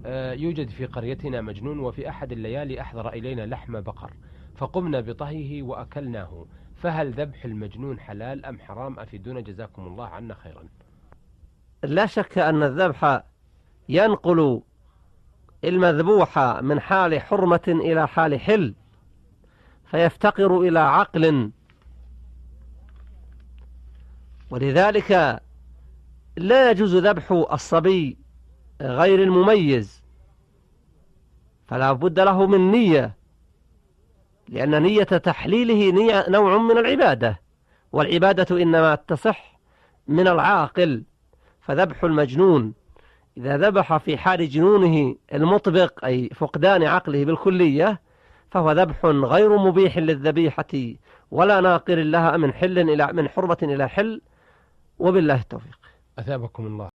يوجد في قريتنا مجنون، وفي أحد الليالي أحضر إلينا لحم بقر فقمنا بطهيه وأكلناه، فهل ذبح المجنون حلال أم حرام؟ أفيدونا جزاكم الله عنا خيرا. لا شك أن الذبح ينقل المذبوح من حال حرمة إلى حال حل، فيفتقر إلى عقل، ولذلك لا يجوز ذبح الصبي غير المميز، فلا بد له من نية، لأن نية تحليله نوع من العبادة، والعبادة إنما تصح من العاقل. فذبح المجنون إذا ذبح في حال جنونه المطبق أي فقدان عقله بالكلية فهو ذبح غير مبيح للذبيحة ولا ناقر لها من حرمة إلى حل، وبالله التوفيق. أثابكم الله.